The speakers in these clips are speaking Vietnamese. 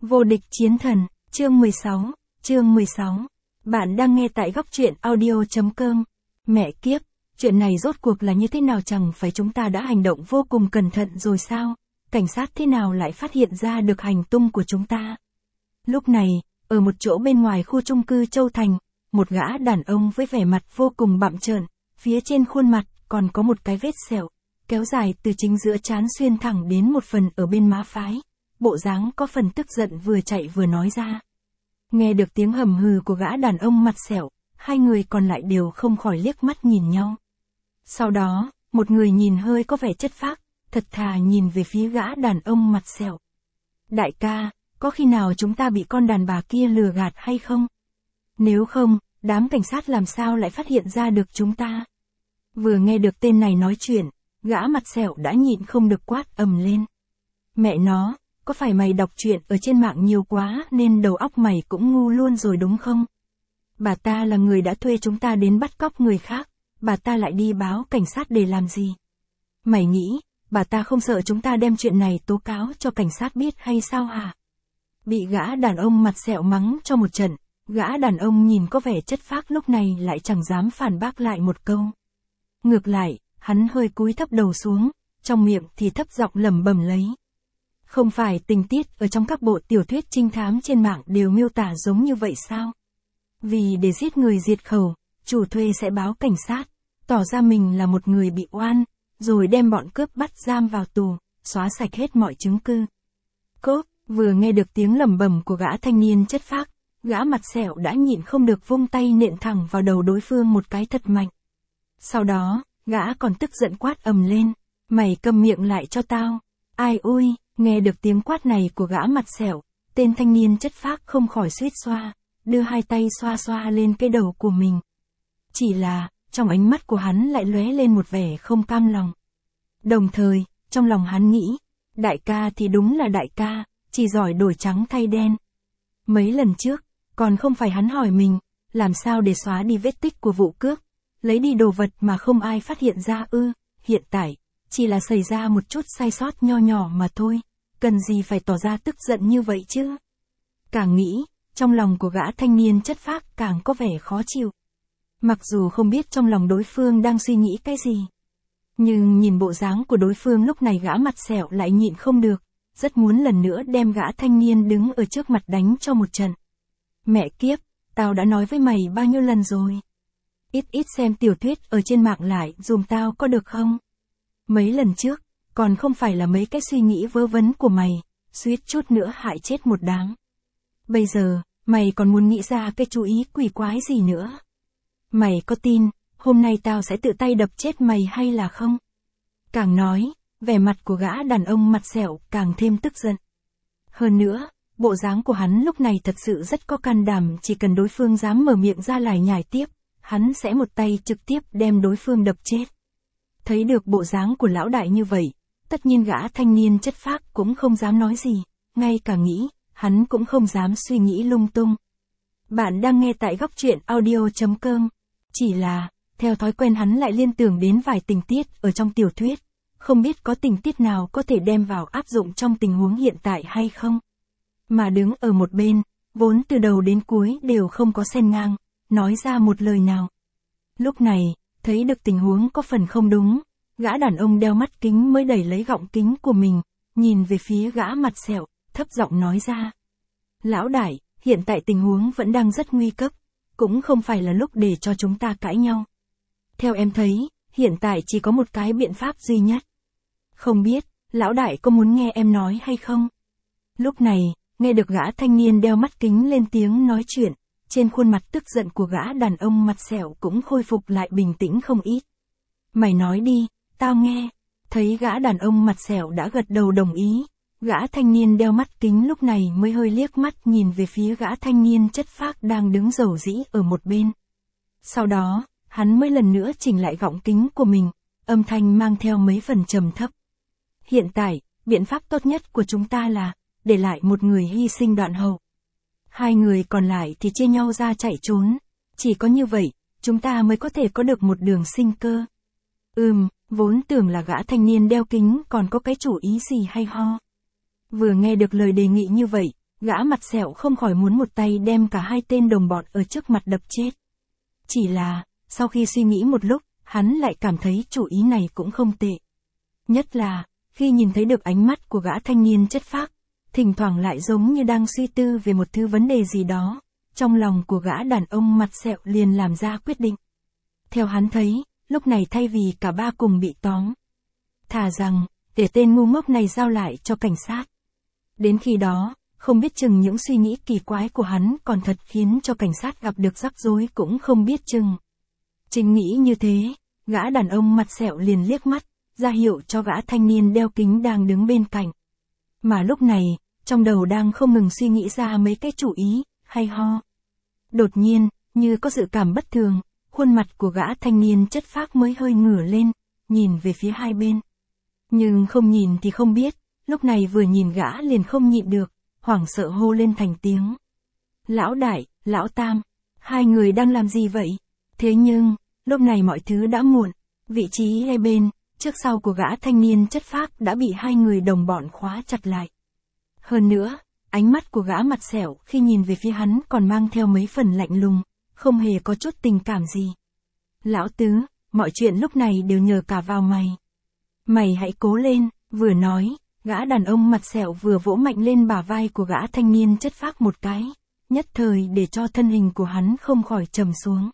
Vô địch chiến thần, chương 16. Bạn đang nghe tại góc truyện audio.com. Mẹ kiếp, chuyện này rốt cuộc là như thế nào, chẳng phải chúng ta đã hành động vô cùng cẩn thận rồi sao? Cảnh sát thế nào lại phát hiện ra được hành tung của chúng ta? Lúc này, ở một chỗ bên ngoài khu chung cư Châu Thành, một gã đàn ông với vẻ mặt vô cùng bặm trợn, phía trên khuôn mặt còn có một cái vết sẹo, kéo dài từ chính giữa trán xuyên thẳng đến một phần ở bên má phải. Bộ dáng có phần tức giận vừa chạy vừa nói ra. Nghe được tiếng hầm hừ của gã đàn ông mặt sẹo, hai người còn lại đều không khỏi liếc mắt nhìn nhau. Sau đó, một người nhìn hơi có vẻ chất phác, thật thà nhìn về phía gã đàn ông mặt sẹo. Đại ca, có khi nào chúng ta bị con đàn bà kia lừa gạt hay không? Nếu không, đám cảnh sát làm sao lại phát hiện ra được chúng ta? Vừa nghe được tên này nói chuyện, gã mặt sẹo đã nhịn không được quát ầm lên. Mẹ nó, có phải mày đọc truyện ở trên mạng nhiều quá nên đầu óc mày cũng ngu luôn rồi đúng không? Bà ta là người đã thuê chúng ta đến bắt cóc người khác, bà ta lại đi báo cảnh sát để làm gì? Mày nghĩ, bà ta không sợ chúng ta đem chuyện này tố cáo cho cảnh sát biết hay sao hả? Bị gã đàn ông mặt sẹo mắng cho một trận, gã đàn ông nhìn có vẻ chất phác lúc này lại chẳng dám phản bác lại một câu. Ngược lại, hắn hơi cúi thấp đầu xuống, trong miệng thì thấp giọng lẩm bẩm lấy. Không phải tình tiết ở trong các bộ tiểu thuyết trinh thám trên mạng đều miêu tả giống như vậy sao? Vì để giết người diệt khẩu, chủ thuê sẽ báo cảnh sát, tỏ ra mình là một người bị oan, rồi đem bọn cướp bắt giam vào tù, xóa sạch hết mọi chứng cứ. Cốp, vừa nghe được tiếng lẩm bẩm của gã thanh niên chất phác, gã mặt sẹo đã nhịn không được vung tay nện thẳng vào đầu đối phương một cái thật mạnh. Sau đó, gã còn tức giận quát ầm lên, mày câm miệng lại cho tao. Ai ui, nghe được tiếng quát này của gã mặt sẹo, tên thanh niên chất phác không khỏi suýt xoa, đưa hai tay xoa xoa lên cái đầu của mình. Chỉ là, trong ánh mắt của hắn lại lóe lên một vẻ không cam lòng. Đồng thời, trong lòng hắn nghĩ, đại ca thì đúng là đại ca, chỉ giỏi đổi trắng thay đen. Mấy lần trước, còn không phải hắn hỏi mình, làm sao để xóa đi vết tích của vụ cướp, lấy đi đồ vật mà không ai phát hiện ra ư, hiện tại, chỉ là xảy ra một chút sai sót nho nhỏ mà thôi, cần gì phải tỏ ra tức giận như vậy chứ. Càng nghĩ, trong lòng của gã thanh niên chất phác càng có vẻ khó chịu. Mặc dù không biết trong lòng đối phương đang suy nghĩ cái gì, nhưng nhìn bộ dáng của đối phương lúc này gã mặt sẹo lại nhịn không được, rất muốn lần nữa đem gã thanh niên đứng ở trước mặt đánh cho một trận. Mẹ kiếp, tao đã nói với mày bao nhiêu lần rồi. Ít xem tiểu thuyết ở trên mạng lại dùm tao có được không? Mấy lần trước, còn không phải là mấy cái suy nghĩ vớ vẩn của mày, suýt chút nữa hại chết một đám. Bây giờ, mày còn muốn nghĩ ra cái chú ý quỷ quái gì nữa? Mày có tin, hôm nay tao sẽ tự tay đập chết mày hay là không? Càng nói, vẻ mặt của gã đàn ông mặt sẹo càng thêm tức giận. Hơn nữa, bộ dáng của hắn lúc này thật sự rất có can đảm, chỉ cần đối phương dám mở miệng ra lải nhải tiếp, hắn sẽ một tay trực tiếp đem đối phương đập chết. Thấy được bộ dáng của lão đại như vậy, tất nhiên gã thanh niên chất phác cũng không dám nói gì, ngay cả nghĩ, hắn cũng không dám suy nghĩ lung tung. Bạn đang nghe tại góc truyện audio.com. Chỉ là, theo thói quen hắn lại liên tưởng đến vài tình tiết ở trong tiểu thuyết, không biết có tình tiết nào có thể đem vào áp dụng trong tình huống hiện tại hay không. Mà đứng ở một bên, vốn từ đầu đến cuối đều không có xen ngang, nói ra một lời nào. Lúc này, thấy được tình huống có phần không đúng, gã đàn ông đeo mắt kính mới đẩy lấy gọng kính của mình, nhìn về phía gã mặt sẹo, thấp giọng nói ra. Lão đại, hiện tại tình huống vẫn đang rất nguy cấp, cũng không phải là lúc để cho chúng ta cãi nhau. Theo em thấy, hiện tại chỉ có một cái biện pháp duy nhất. Không biết, lão đại có muốn nghe em nói hay không? Lúc này, nghe được gã thanh niên đeo mắt kính lên tiếng nói chuyện, trên khuôn mặt tức giận của gã đàn ông mặt sẹo cũng khôi phục lại bình tĩnh không ít. Mày nói đi, tao nghe. Thấy gã đàn ông mặt sẹo đã gật đầu đồng ý, gã thanh niên đeo mắt kính lúc này mới hơi liếc mắt nhìn về phía gã thanh niên chất phác đang đứng rầu rĩ ở một bên. Sau đó, hắn mới lần nữa chỉnh lại gọng kính của mình, âm thanh mang theo mấy phần trầm thấp. Hiện tại, biện pháp tốt nhất của chúng ta là, để lại một người hy sinh đoạn hậu. Hai người còn lại thì chia nhau ra chạy trốn, chỉ có như vậy, chúng ta mới có thể có được một đường sinh cơ. Vốn tưởng là gã thanh niên đeo kính còn có cái chủ ý gì hay ho. Vừa nghe được lời đề nghị như vậy, gã mặt sẹo không khỏi muốn một tay đem cả hai tên đồng bọn ở trước mặt đập chết. Chỉ là, sau khi suy nghĩ một lúc, hắn lại cảm thấy chủ ý này cũng không tệ. Nhất là, khi nhìn thấy được ánh mắt của gã thanh niên chất phác, thỉnh thoảng lại giống như đang suy tư về một thứ vấn đề gì đó, trong lòng của gã đàn ông mặt sẹo liền làm ra quyết định. Theo hắn thấy, lúc này thay vì cả ba cùng bị tóm, thà rằng, để tên ngu ngốc này giao lại cho cảnh sát. Đến khi đó, không biết chừng những suy nghĩ kỳ quái của hắn còn thật khiến cho cảnh sát gặp được rắc rối cũng không biết chừng. Chính nghĩ như thế, gã đàn ông mặt sẹo liền liếc mắt, ra hiệu cho gã thanh niên đeo kính đang đứng bên cạnh. Mà lúc này, trong đầu đang không ngừng suy nghĩ ra mấy cái chủ ý, hay ho. Đột nhiên, như có dự cảm bất thường, khuôn mặt của gã thanh niên chất phác mới hơi ngửa lên, nhìn về phía hai bên. Nhưng không nhìn thì không biết, lúc này vừa nhìn gã liền không nhịn được, hoảng sợ hô lên thành tiếng. Lão đại, lão tam, hai người đang làm gì vậy? Thế nhưng, lúc này mọi thứ đã muộn, vị trí hai bên, trước sau của gã thanh niên chất phác đã bị hai người đồng bọn khóa chặt lại. Hơn nữa, ánh mắt của gã mặt sẹo khi nhìn về phía hắn còn mang theo mấy phần lạnh lùng, không hề có chút tình cảm gì. Lão tứ, mọi chuyện lúc này đều nhờ cả vào mày. Mày hãy cố lên, vừa nói, gã đàn ông mặt sẹo vừa vỗ mạnh lên bả vai của gã thanh niên chất phác một cái, nhất thời để cho thân hình của hắn không khỏi trầm xuống.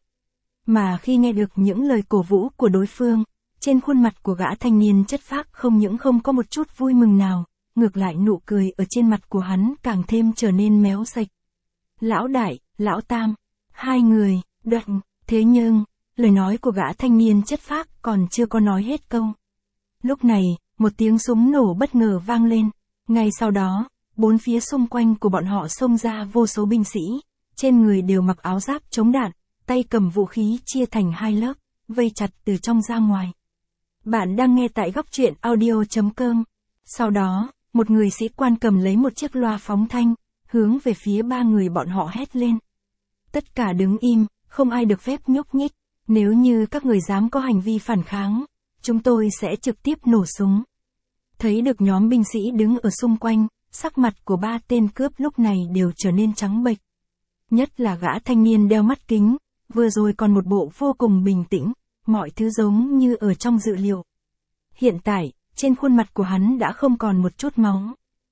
Mà khi nghe được những lời cổ vũ của đối phương, trên khuôn mặt của gã thanh niên chất phác không những không có một chút vui mừng nào, ngược lại nụ cười ở trên mặt của hắn càng thêm trở nên méo sạch. Lão đại, lão tam, hai người, đoạn, thế nhưng, lời nói của gã thanh niên chất phác còn chưa có nói hết câu. Lúc này, một tiếng súng nổ bất ngờ vang lên, ngay sau đó, bốn phía xung quanh của bọn họ xông ra vô số binh sĩ, trên người đều mặc áo giáp chống đạn, tay cầm vũ khí chia thành hai lớp, vây chặt từ trong ra ngoài. Bạn đang nghe tại góc truyện audio.com. Sau đó, một người sĩ quan cầm lấy một chiếc loa phóng thanh, hướng về phía ba người bọn họ hét lên. Tất cả đứng im, không ai được phép nhúc nhích, nếu như các người dám có hành vi phản kháng, chúng tôi sẽ trực tiếp nổ súng. Thấy được nhóm binh sĩ đứng ở xung quanh, sắc mặt của ba tên cướp lúc này đều trở nên trắng bệch. Nhất là gã thanh niên đeo mắt kính, vừa rồi còn một bộ vô cùng bình tĩnh, mọi thứ giống như ở trong dự liệu. Hiện tại, trên khuôn mặt của hắn đã không còn một chút máu.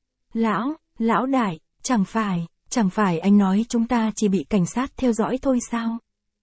Lão đại, chẳng phải anh nói chúng ta chỉ bị cảnh sát theo dõi thôi sao?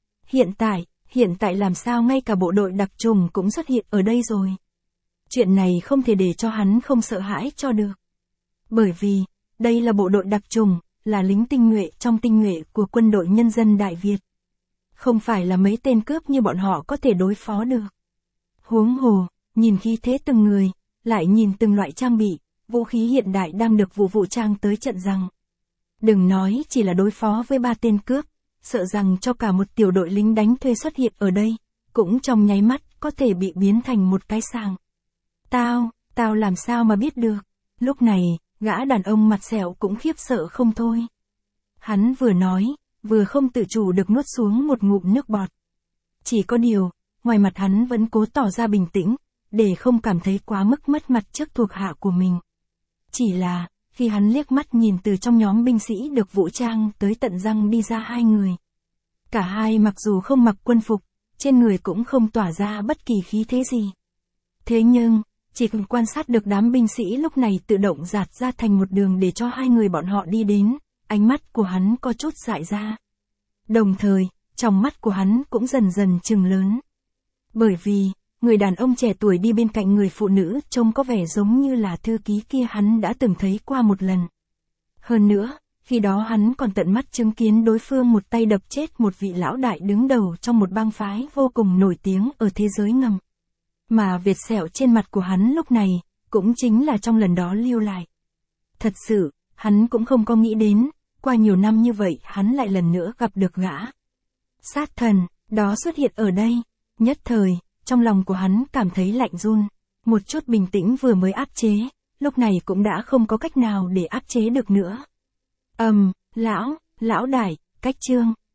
Hiện tại làm sao ngay cả bộ đội đặc trùng cũng xuất hiện ở đây rồi? Chuyện này không thể để cho hắn không sợ hãi cho được. Bởi vì, đây là bộ đội đặc trùng, là lính tinh nhuệ trong tinh nhuệ của quân đội nhân dân Đại Việt. Không phải là mấy tên cướp như bọn họ có thể đối phó được. Huống hồ, nhìn khí thế từng người, lại nhìn từng loại trang bị, vũ khí hiện đại đang được vũ trang tới trận rằng. Đừng nói chỉ là đối phó với ba tên cướp, sợ rằng cho cả một tiểu đội lính đánh thuê xuất hiện ở đây, cũng trong nháy mắt có thể bị biến thành một cái sàng. Tao làm sao mà biết được? Lúc này, gã đàn ông mặt sẹo cũng khiếp sợ không thôi. Hắn vừa nói, vừa không tự chủ được nuốt xuống một ngụm nước bọt. Chỉ có điều, ngoài mặt hắn vẫn cố tỏ ra bình tĩnh, để không cảm thấy quá mức mất mặt trước thuộc hạ của mình. Chỉ là, khi hắn liếc mắt nhìn từ trong nhóm binh sĩ được vũ trang tới tận răng đi ra hai người. Cả hai mặc dù không mặc quân phục, trên người cũng không tỏa ra bất kỳ khí thế gì. Thế nhưng, chỉ cần quan sát được đám binh sĩ lúc này tự động dạt ra thành một đường để cho hai người bọn họ đi đến, ánh mắt của hắn có chút dại ra. Đồng thời, trong mắt của hắn cũng dần dần trừng lớn. Bởi vì, người đàn ông trẻ tuổi đi bên cạnh người phụ nữ trông có vẻ giống như là thư ký kia hắn đã từng thấy qua một lần. Hơn nữa, khi đó hắn còn tận mắt chứng kiến đối phương một tay đập chết một vị lão đại đứng đầu trong một bang phái vô cùng nổi tiếng ở thế giới ngầm. Mà vệt sẹo trên mặt của hắn lúc này, cũng chính là trong lần đó lưu lại. Thật sự, hắn cũng không có nghĩ đến, qua nhiều năm như vậy hắn lại lần nữa gặp được gã sát thần, đó xuất hiện ở đây. Nhất thời, trong lòng của hắn cảm thấy lạnh run, một chút bình tĩnh vừa mới áp chế, lúc này cũng đã không có cách nào để áp chế được nữa. Lão đại, cách chương.